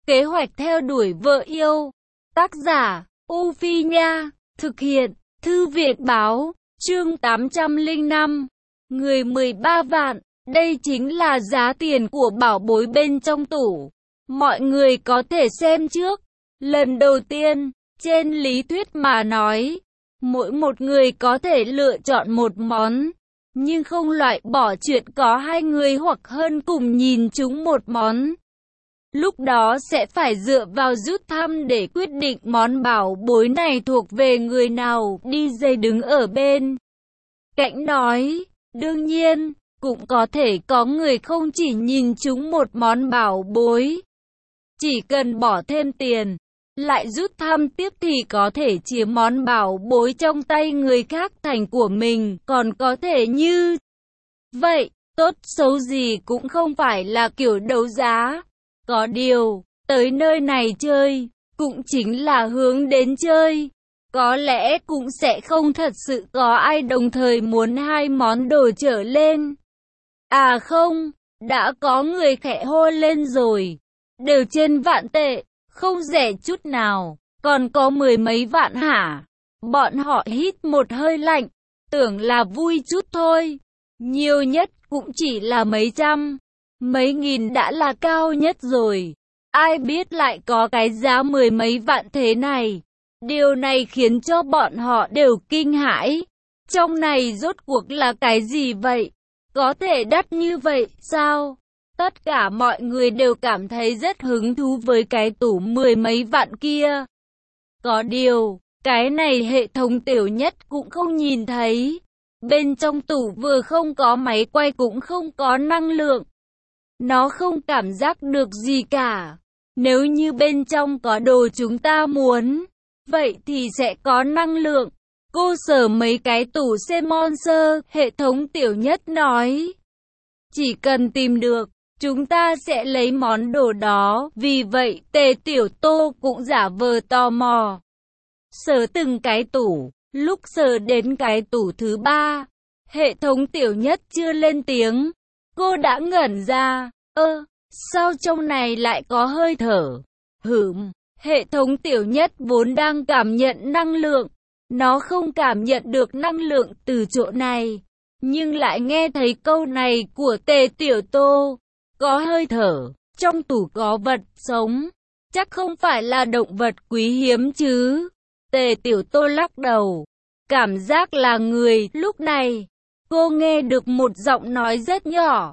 Kế hoạch theo đuổi vợ yêu. Tác giả, U Phi Nha. Thực hiện, Thư viện Báo. Chương 805. Người 13 vạn. Đây chính là giá tiền của bảo bối bên trong tủ. Mọi người có thể xem trước. Lần đầu tiên, trên lý thuyết mà nói, mỗi một người có thể lựa chọn một món, nhưng không loại bỏ chuyện có hai người hoặc hơn cùng nhìn chúng một món. Lúc đó sẽ phải dựa vào rút thăm để quyết định món bảo bối này thuộc về người nào. DJ đứng ở bên cạnh nói, đương nhiên, cũng có thể có người không chỉ nhìn chúng một món bảo bối. Chỉ cần bỏ thêm tiền, lại rút thăm tiếp thì có thể chiếm món bảo bối trong tay người khác thành của mình, còn có thể như vậy, tốt xấu gì cũng không phải là kiểu đấu giá. Có điều, tới nơi này chơi, cũng chính là hướng đến chơi. Có lẽ cũng sẽ không thật sự có ai đồng thời muốn hai món đồ trở lên. À không, đã có người khẽ hô lên rồi. Đều trên vạn tệ, không rẻ chút nào, còn có 10 mấy vạn hả? Bọn họ hít một hơi lạnh, tưởng là vui chút thôi. Nhiều nhất cũng chỉ là mấy trăm, mấy nghìn đã là cao nhất rồi. Ai biết lại có cái giá 10 mấy vạn thế này. Điều này khiến cho bọn họ đều kinh hãi. Trong này rốt cuộc là cái gì vậy? Có thể đắt như vậy sao? Tất cả mọi người đều cảm thấy rất hứng thú với cái tủ 10 mấy vạn kia. Có điều, cái này hệ thống tiểu nhất cũng không nhìn thấy. Bên trong tủ vừa không có máy quay cũng không có năng lượng. Nó không cảm giác được gì cả. Nếu như bên trong có đồ chúng ta muốn, vậy thì sẽ có năng lượng. Cô sở mấy cái tủ Semonster, hệ thống tiểu nhất nói. Chỉ cần tìm được, chúng ta sẽ lấy món đồ đó. Vì vậy, Tề Tiểu Tô cũng giả vờ tò mò. Sờ từng cái tủ, lúc sờ đến cái tủ thứ 3, hệ thống tiểu nhất chưa lên tiếng. Cô đã ngẩn ra, sao trong này lại có hơi thở? Hệ thống tiểu nhất vốn đang cảm nhận năng lượng. Nó không cảm nhận được năng lượng từ chỗ này, nhưng lại nghe thấy câu này của Tề Tiểu Tô. Có hơi thở, trong tủ có vật sống, chắc không phải là động vật quý hiếm chứ? Tề Tiểu Tô lắc đầu, cảm giác là người. Lúc này, cô nghe được một giọng nói rất nhỏ,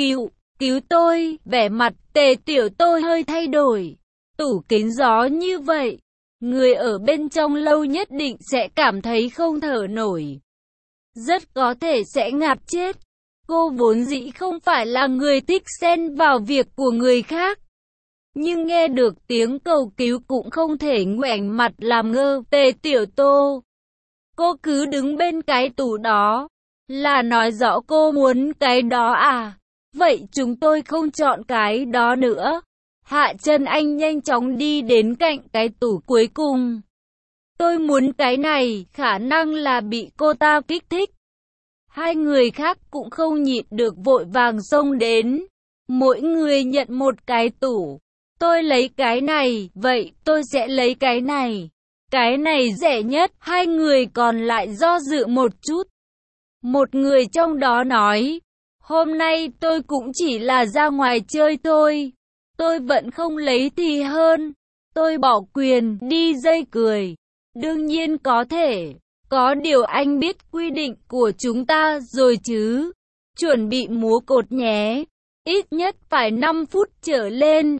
cứu tôi. Vẻ mặt Tề Tiểu Tô hơi thay đổi. Tủ kính gió như vậy, người ở bên trong lâu nhất định sẽ cảm thấy không thở nổi. Rất có thể sẽ ngạt chết. Cô vốn dĩ không phải là người thích xen vào việc của người khác. Nhưng nghe được tiếng cầu cứu cũng không thể ngoảnh mặt làm ngơ. Tề Tiểu Tô, cô cứ đứng bên cái tủ đó, là nói rõ cô muốn cái đó à? Vậy chúng tôi không chọn cái đó nữa. Hạ Chân Anh nhanh chóng đi đến cạnh cái tủ cuối cùng. Tôi muốn cái này, khả năng là bị cô ta kích thích. Hai người khác cũng không nhịn được vội vàng xông đến. Mỗi người nhận một cái tủ. Tôi lấy cái này, vậy tôi sẽ lấy cái này. Cái này rẻ nhất. Hai người còn lại do dự một chút. Một người trong đó nói, hôm nay tôi cũng chỉ là ra ngoài chơi thôi. Tôi vẫn không lấy thì hơn. Tôi bỏ quyền. DJ cười. Đương nhiên có thể. Có điều anh biết quy định của chúng ta rồi chứ. Chuẩn bị múa cột nhé. Ít nhất phải 5 phút trở lên.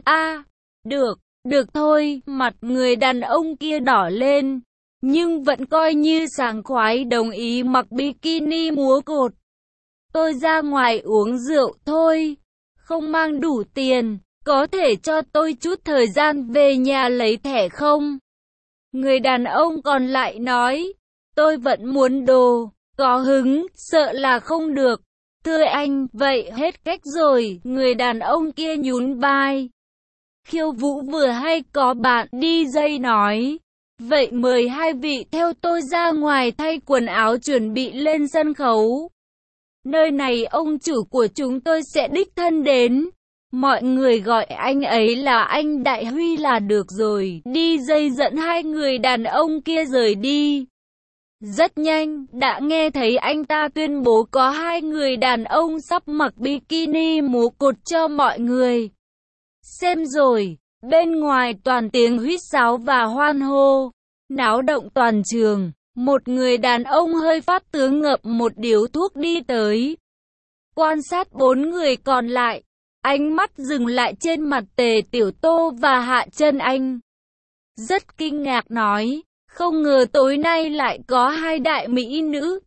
Được thôi. Mặt người đàn ông kia đỏ lên. Nhưng vẫn coi như sảng khoái đồng ý mặc bikini múa cột. Tôi ra ngoài uống rượu thôi. Không mang đủ tiền. Có thể cho tôi chút thời gian về nhà lấy thẻ không? Người đàn ông còn lại nói, tôi vẫn muốn đồ. Có hứng, sợ là không được. Thưa anh, vậy hết cách rồi. Người đàn ông kia nhún vai. Khiêu vũ vừa hay có bạn. DJ nói, vậy mời hai vị theo tôi ra ngoài thay quần áo chuẩn bị lên sân khấu. Nơi này ông chủ của chúng tôi sẽ đích thân đến. Mọi người gọi anh ấy là anh Đại Huy là được rồi. Đi dây dẫn hai người đàn ông kia rời đi. Rất nhanh, đã nghe thấy anh ta tuyên bố có hai người đàn ông sắp mặc bikini múa cột cho mọi người xem rồi. Bên ngoài toàn tiếng huýt sáo và hoan hô, náo động toàn trường. Một người đàn ông hơi phát tướng ngậm một điếu thuốc đi tới, quan sát bốn người còn lại. Ánh mắt dừng lại trên mặt Tề Tiểu Tô và Hạ Chân Anh. Rất kinh ngạc nói, không ngờ tối nay lại có hai đại mỹ nữ.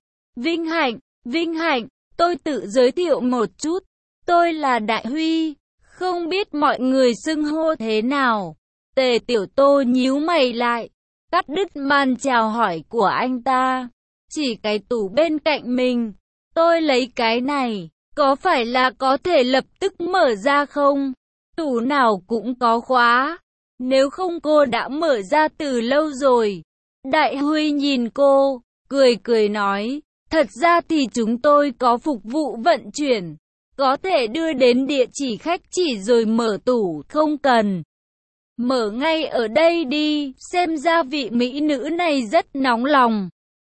Vinh hạnh, tôi tự giới thiệu một chút. Tôi là Đại Huy, không biết mọi người xưng hô thế nào. Tề Tiểu Tô nhíu mày lại, cắt đứt màn chào hỏi của anh ta. Chỉ cái tủ bên cạnh mình, tôi lấy cái này. Có phải là có thể lập tức mở ra không? Tủ nào cũng có khóa. Nếu không cô đã mở ra từ lâu rồi. Đại Huy nhìn cô, cười nói. Thật ra thì chúng tôi có phục vụ vận chuyển. Có thể đưa đến địa chỉ khách chỉ rồi mở tủ, không cần. Mở ngay ở đây đi, xem ra vị mỹ nữ này rất nóng lòng.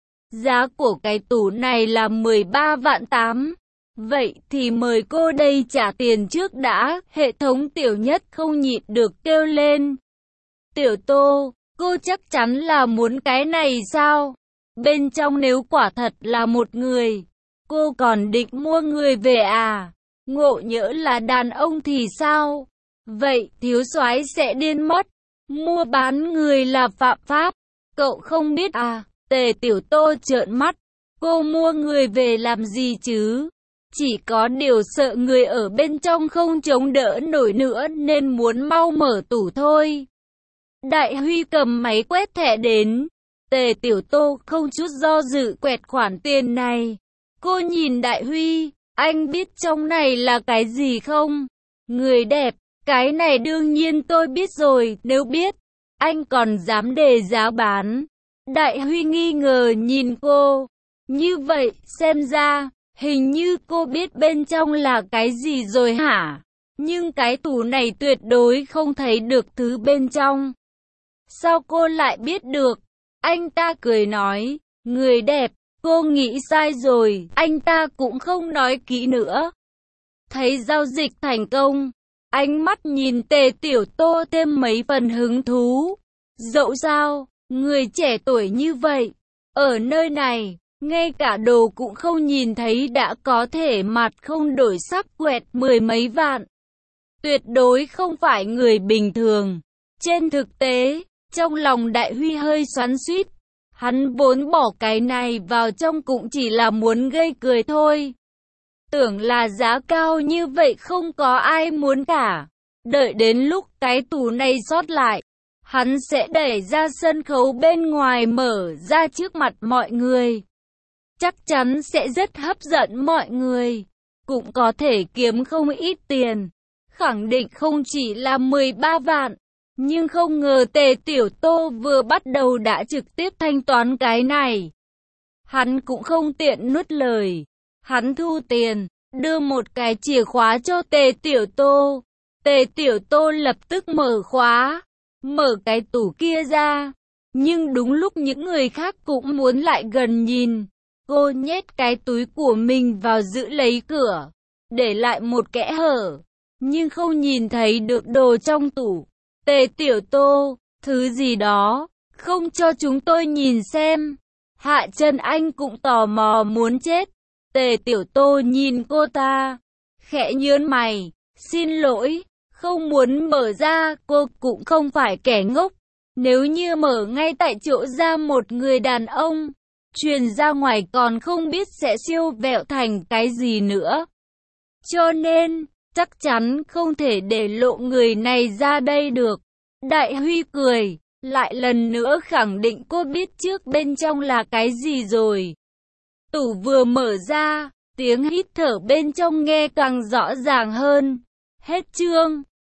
Giá của cái tủ này là 13 vạn 8. Vậy thì mời cô đây trả tiền trước đã. Hệ thống Tiểu Nhất không nhịn được kêu lên. Tiểu Tô, cô chắc chắn là muốn cái này sao? Bên trong nếu quả thật là một người, cô còn định mua người về à? Ngộ nhỡ là đàn ông thì sao? Vậy thiếu soái sẽ điên mất. Mua bán người là phạm pháp. Cậu không biết à? Tề Tiểu Tô trợn mắt. Cô mua người về làm gì chứ? Chỉ có điều sợ người ở bên trong không chống đỡ nổi nữa nên muốn mau mở tủ thôi. Đại Huy cầm máy quét thẻ đến. Tề Tiểu Tô không chút do dự quẹt khoản tiền này. Cô nhìn Đại Huy, anh biết trong này là cái gì không? Người đẹp, cái này đương nhiên tôi biết rồi, nếu biết, anh còn dám đề giá bán. Đại Huy nghi ngờ nhìn cô. Như vậy, xem ra, hình như cô biết bên trong là cái gì rồi hả? Nhưng cái tủ này tuyệt đối không thấy được thứ bên trong. Sao cô lại biết được? Anh ta cười nói, người đẹp, cô nghĩ sai rồi. Anh ta cũng không nói kỹ nữa. Thấy giao dịch thành công, ánh mắt nhìn Tề Tiểu Tô thêm mấy phần hứng thú. Dẫu sao, người trẻ tuổi như vậy, ở nơi này, ngay cả đồ cũng không nhìn thấy đã có thể mặt không đổi sắc quẹt 10 mấy vạn. Tuyệt đối không phải người bình thường. Trên thực tế, trong lòng Đại Huy hơi xoắn xuýt. Hắn vốn bỏ cái này vào trong cũng chỉ là muốn gây cười thôi. Tưởng là giá cao như vậy không có ai muốn cả. Đợi đến lúc cái tủ này sót lại, hắn sẽ đẩy ra sân khấu bên ngoài mở ra trước mặt mọi người. Chắc chắn sẽ rất hấp dẫn mọi người. Cũng có thể kiếm không ít tiền. Khẳng định không chỉ là 13 vạn. Nhưng không ngờ Tề Tiểu Tô vừa bắt đầu đã trực tiếp thanh toán cái này. Hắn cũng không tiện nuốt lời. Hắn thu tiền, đưa một cái chìa khóa cho Tề Tiểu Tô. Tề Tiểu Tô lập tức mở khóa, mở cái tủ kia ra. Nhưng đúng lúc những người khác cũng muốn lại gần nhìn, cô nhét cái túi của mình vào giữ lấy cửa, để lại một kẽ hở, nhưng không nhìn thấy được đồ trong tủ. Tề Tiểu Tô, thứ gì đó, không cho chúng tôi nhìn xem. Hạ Chân Anh cũng tò mò muốn chết. Tề Tiểu Tô nhìn cô ta, khẽ nhớn mày, xin lỗi, không muốn mở ra. Cô cũng không phải kẻ ngốc. Nếu như mở ngay tại chỗ ra một người đàn ông, truyền ra ngoài còn không biết sẽ siêu vẹo thành cái gì nữa. Cho nên, chắc chắn không thể để lộ người này ra đây được. Đại Huy cười, lại lần nữa khẳng định cô biết trước bên trong là cái gì rồi. Tủ vừa mở ra, tiếng hít thở bên trong nghe càng rõ ràng hơn. Hết chương.